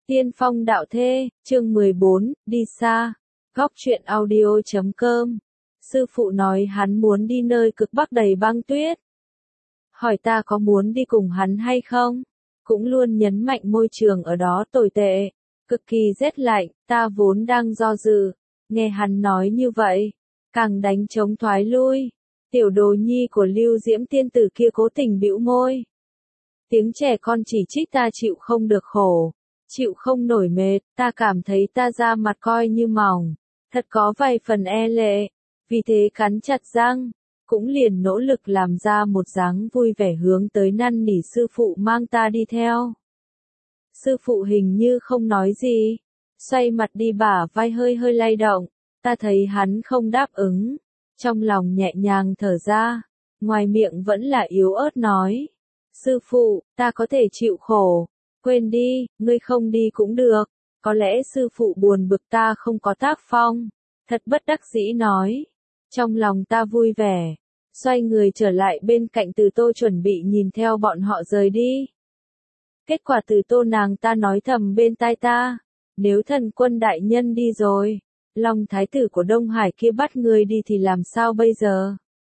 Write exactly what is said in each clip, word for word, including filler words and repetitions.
Tiên phong đạo thê, chương mười bốn, đi xa. Góc truyện audio chấm com. Sư phụ nói hắn muốn đi nơi cực bắc đầy băng tuyết. Hỏi ta có muốn đi cùng hắn hay không? Cũng luôn nhấn mạnh môi trường ở đó tồi tệ, cực kỳ rét lạnh, ta vốn đang do dự. Nghe hắn nói như vậy, càng đánh trống thoái lui. Tiểu đồ nhi của Lưu Diễm tiên tử kia cố tình bĩu môi. Tiếng trẻ con chỉ trích ta chịu không được khổ, chịu không nổi mệt, ta cảm thấy ta da mặt coi như mỏng, thật có vài phần e lệ, vì thế cắn chặt răng, cũng liền nỗ lực làm ra một dáng vui vẻ hướng tới năn nỉ sư phụ mang ta đi theo. Sư phụ hình như không nói gì, xoay mặt đi bả vai hơi hơi lay động, ta thấy hắn không đáp ứng, trong lòng nhẹ nhàng thở ra, ngoài miệng vẫn là yếu ớt nói. Sư phụ, ta có thể chịu khổ, quên đi, ngươi không đi cũng được, có lẽ sư phụ buồn bực ta không có tác phong, thật bất đắc dĩ nói. Trong lòng ta vui vẻ, xoay người trở lại bên cạnh Từ Tô chuẩn bị nhìn theo bọn họ rời đi. Kết quả Từ Tô nàng ta nói thầm bên tai ta, nếu thần quân đại nhân đi rồi, Long thái tử của Đông Hải kia bắt người đi thì làm sao bây giờ?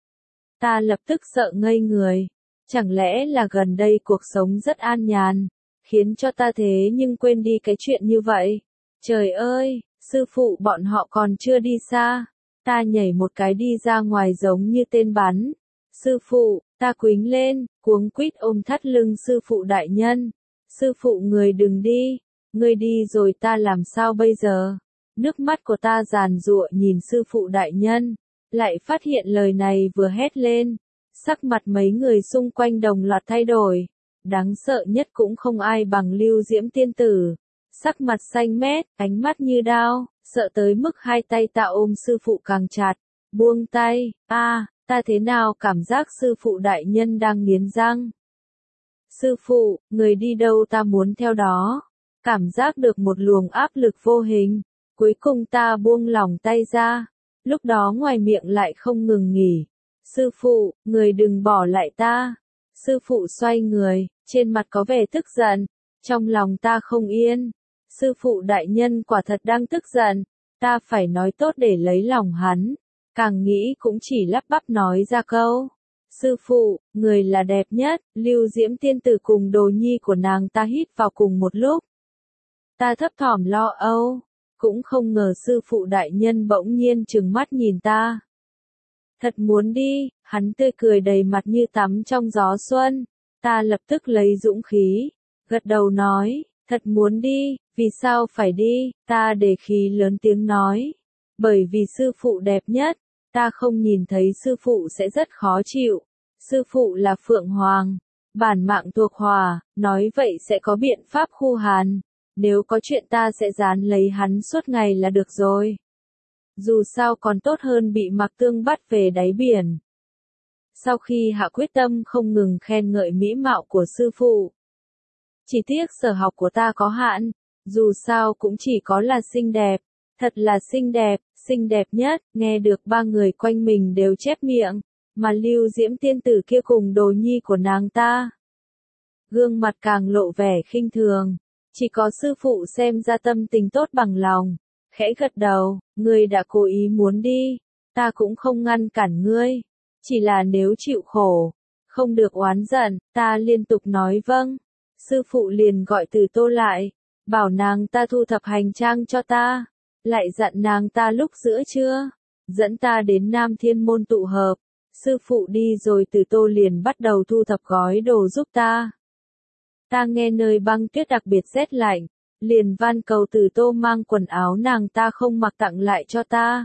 Ta lập tức sợ ngây người. Chẳng lẽ là gần đây cuộc sống rất an nhàn, khiến cho ta thế nhưng quên đi cái chuyện như vậy. Trời ơi, sư phụ bọn họ còn chưa đi xa. Ta nhảy một cái đi ra ngoài giống như tên bắn. Sư phụ, ta quýnh lên, cuống quýt ôm thắt lưng sư phụ đại nhân. Sư phụ người đừng đi, người đi rồi ta làm sao bây giờ? Nước mắt của ta giàn giụa nhìn sư phụ đại nhân, lại phát hiện lời này vừa hét lên. Sắc mặt mấy người xung quanh đồng loạt thay đổi, đáng sợ nhất cũng không ai bằng Lưu Diễm tiên tử. Sắc mặt xanh mét, ánh mắt như đao, sợ tới mức hai tay ta ôm sư phụ càng chặt, buông tay, a, à, ta thế nào cảm giác sư phụ đại nhân đang nghiến răng. Sư phụ, người đi đâu ta muốn theo đó, cảm giác được một luồng áp lực vô hình, cuối cùng ta buông lỏng tay ra, lúc đó ngoài miệng lại không ngừng nghỉ. Sư phụ, người đừng bỏ lại ta. Sư phụ xoay người, trên mặt có vẻ tức giận, trong lòng ta không yên. Sư phụ đại nhân quả thật đang tức giận, ta phải nói tốt để lấy lòng hắn. Càng nghĩ cũng chỉ lắp bắp nói ra câu. Sư phụ, người là đẹp nhất, Lưu Diễm tiên tử cùng đồ nhi của nàng ta hít vào cùng một lúc. Ta thấp thỏm lo âu, cũng không ngờ sư phụ đại nhân bỗng nhiên trừng mắt nhìn ta. Thật muốn đi, hắn tươi cười đầy mặt như tắm trong gió xuân. Ta lập tức lấy dũng khí, gật đầu nói, thật muốn đi, vì sao phải đi, ta để khí lớn tiếng nói. Bởi vì sư phụ đẹp nhất, ta không nhìn thấy sư phụ sẽ rất khó chịu. Sư phụ là Phượng Hoàng, bản mạng thuộc Hỏa, nói vậy sẽ có biện pháp khu hàn. Nếu có chuyện ta sẽ dán lấy hắn suốt ngày là được rồi. Dù sao còn tốt hơn bị Mạc Tương bắt về đáy biển. Sau khi hạ quyết tâm không ngừng khen ngợi mỹ mạo của sư phụ. Chỉ tiếc sở học của ta có hạn, dù sao cũng chỉ có là xinh đẹp, thật là xinh đẹp, xinh đẹp nhất, nghe được ba người quanh mình đều chép miệng, mà Lưu Diễm tiên tử kia cùng đồ nhi của nàng ta. Gương mặt càng lộ vẻ khinh thường, chỉ có sư phụ xem ra tâm tình tốt bằng lòng. Khẽ gật đầu, ngươi đã cố ý muốn đi, ta cũng không ngăn cản ngươi, chỉ là nếu chịu khổ, không được oán giận, ta liên tục nói vâng. Sư phụ liền gọi Từ Tô lại, bảo nàng ta thu thập hành trang cho ta, lại dặn nàng ta lúc giữa trưa, dẫn ta đến Nam Thiên Môn tụ hợp. Sư phụ đi rồi Từ Tô liền bắt đầu thu thập gói đồ giúp ta. Ta nghe nơi băng tuyết đặc biệt rét lạnh, liền van cầu Từ Tô mang quần áo nàng ta không mặc tặng lại cho ta.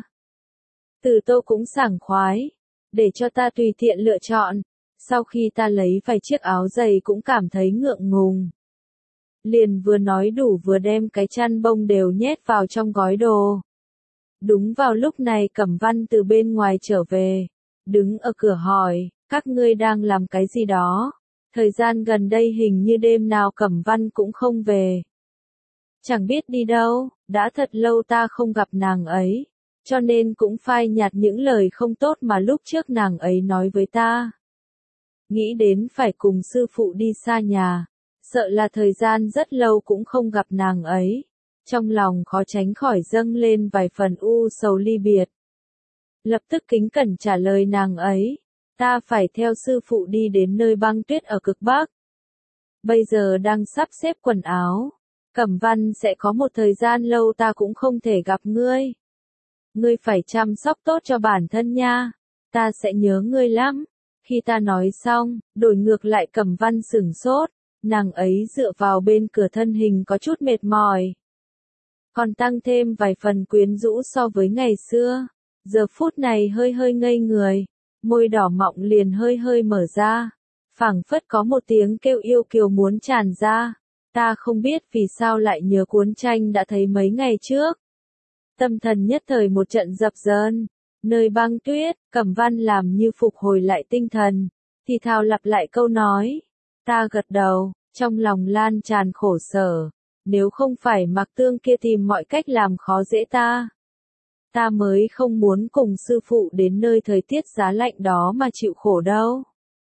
Từ Tô cũng sảng khoái, để cho ta tùy tiện lựa chọn, sau khi ta lấy vài chiếc áo giày cũng cảm thấy ngượng ngùng. Liền vừa nói đủ vừa đem cái chăn bông đều nhét vào trong gói đồ. Đúng vào lúc này Cẩm Văn từ bên ngoài trở về, đứng ở cửa hỏi, các ngươi đang làm cái gì đó? Thời gian gần đây hình như đêm nào Cẩm Văn cũng không về. Chẳng biết đi đâu, đã thật lâu ta không gặp nàng ấy, cho nên cũng phai nhạt những lời không tốt mà lúc trước nàng ấy nói với ta. Nghĩ đến phải cùng sư phụ đi xa nhà, sợ là thời gian rất lâu cũng không gặp nàng ấy. Trong lòng khó tránh khỏi dâng lên vài phần u sầu ly biệt. Lập tức kính cẩn trả lời nàng ấy, ta phải theo sư phụ đi đến nơi băng tuyết ở cực Bắc. Bây giờ đang sắp xếp quần áo, Cẩm Văn sẽ có một thời gian lâu ta cũng không thể gặp ngươi. Ngươi phải chăm sóc tốt cho bản thân nha, ta sẽ nhớ ngươi lắm. Khi ta nói xong, đổi ngược lại Cẩm Văn sửng sốt, nàng ấy dựa vào bên cửa thân hình có chút mệt mỏi. Còn tăng thêm vài phần quyến rũ so với ngày xưa, giờ phút này hơi hơi ngây người, môi đỏ mọng liền hơi hơi mở ra, phảng phất có một tiếng kêu yêu kiều muốn tràn ra. Ta không biết vì sao lại nhớ cuốn tranh đã thấy mấy ngày trước. Tâm thần nhất thời một trận dập dờn, nơi băng tuyết, Cẩm Văn làm như phục hồi lại tinh thần, thì thào lặp lại câu nói. Ta gật đầu, trong lòng lan tràn khổ sở, nếu không phải Mạc Tương kia tìm mọi cách làm khó dễ ta, ta mới không muốn cùng sư phụ đến nơi thời tiết giá lạnh đó mà chịu khổ đâu.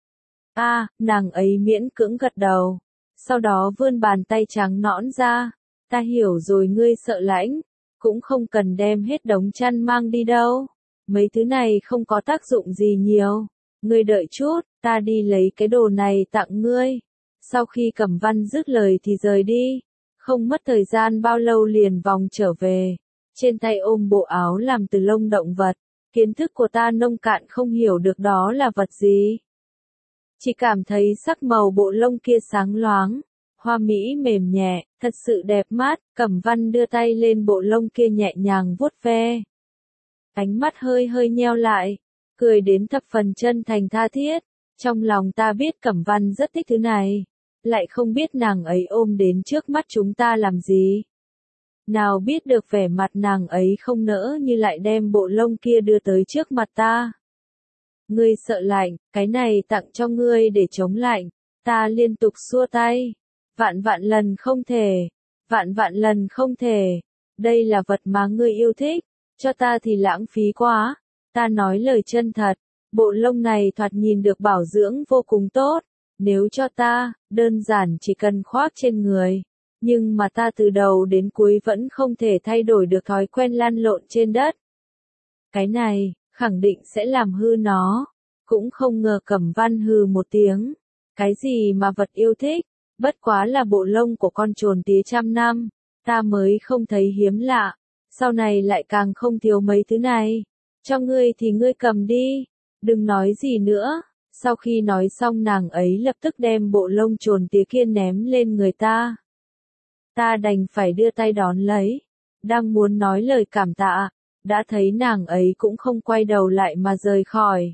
A, à, nàng ấy miễn cưỡng gật đầu, sau đó vươn bàn tay trắng nõn ra, ta hiểu rồi, ngươi sợ lạnh, cũng không cần đem hết đống chăn mang đi đâu, mấy thứ này không có tác dụng gì nhiều, ngươi đợi chút, ta đi lấy cái đồ này tặng ngươi. Sau khi Cẩm Văn dứt lời thì rời đi, không mất thời gian bao lâu liền vòng trở về, trên tay ôm bộ áo làm từ lông động vật, kiến thức của ta nông cạn không hiểu được đó là vật gì. Chỉ cảm thấy sắc màu bộ lông kia sáng loáng, hoa mỹ mềm nhẹ, thật sự đẹp mắt. Cẩm Văn đưa tay lên bộ lông kia nhẹ nhàng vuốt ve. Ánh mắt hơi hơi nheo lại, cười đến thập phần chân thành tha thiết. Trong lòng ta biết Cẩm Văn rất thích thứ này, lại không biết nàng ấy ôm đến trước mắt chúng ta làm gì. Nào biết được vẻ mặt nàng ấy không nỡ như lại đem bộ lông kia đưa tới trước mặt ta. Ngươi sợ lạnh, cái này tặng cho ngươi để chống lạnh. Ta liên tục xua tay. Vạn vạn lần không thể. Vạn vạn lần không thể. Đây là vật mà ngươi yêu thích. Cho ta thì lãng phí quá. Ta nói lời chân thật. Bộ lông này thoạt nhìn được bảo dưỡng vô cùng tốt. Nếu cho ta, đơn giản chỉ cần khoác trên người. Nhưng mà ta từ đầu đến cuối vẫn không thể thay đổi được thói quen lăn lộn trên đất. Cái này, khẳng định sẽ làm hư nó. Cũng không ngờ Cẩm Văn hừ một tiếng. Cái gì mà vật yêu thích, bất quá là bộ lông của con trồn tía trăm năm. Ta mới không thấy hiếm lạ. Sau này lại càng không thiếu mấy thứ này. Cho ngươi thì ngươi cầm đi. Đừng nói gì nữa. Sau khi nói xong nàng ấy lập tức đem bộ lông trồn tía kia ném lên người ta. Ta đành phải đưa tay đón lấy. Đang muốn nói lời cảm tạ, đã thấy nàng ấy cũng không quay đầu lại mà rời khỏi.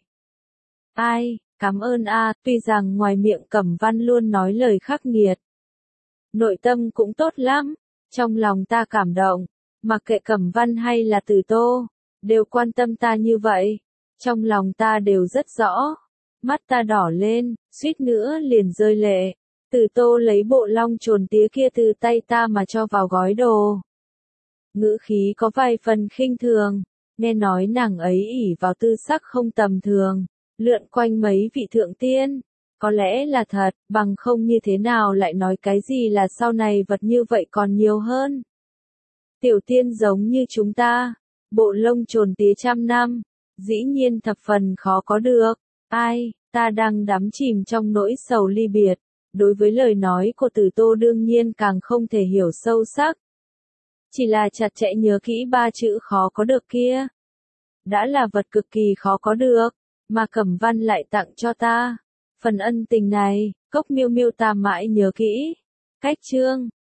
Ai, cảm ơn a, tuy rằng ngoài miệng Cẩm Văn luôn nói lời khắc nghiệt. Nội tâm cũng tốt lắm, trong lòng ta cảm động, mặc kệ Cẩm Văn hay là Từ Tô, đều quan tâm ta như vậy, trong lòng ta đều rất rõ. Mắt ta đỏ lên, suýt nữa liền rơi lệ. Từ Tô lấy bộ long trồn tía kia từ tay ta mà cho vào gói đồ. Ngữ khí có vài phần khinh thường, nghe nói nàng ấy ỷ vào tư sắc không tầm thường, lượn quanh mấy vị thượng tiên. Có lẽ là thật, bằng không như thế nào lại nói cái gì là sau này vật như vậy còn nhiều hơn. Tiểu tiên giống như chúng ta, bộ lông trồn tía trăm năm, dĩ nhiên thập phần khó có được. Ai, ta đang đắm chìm trong nỗi sầu ly biệt, đối với lời nói của Từ Tô đương nhiên càng không thể hiểu sâu sắc. Chỉ là chặt chẽ nhớ kỹ ba chữ khó có được kia. Đã là vật cực kỳ khó có được, mà Cẩm Văn lại tặng cho ta. Phần ân tình này, Cốc Miêu Miêu ta mãi nhớ kỹ. Cách chương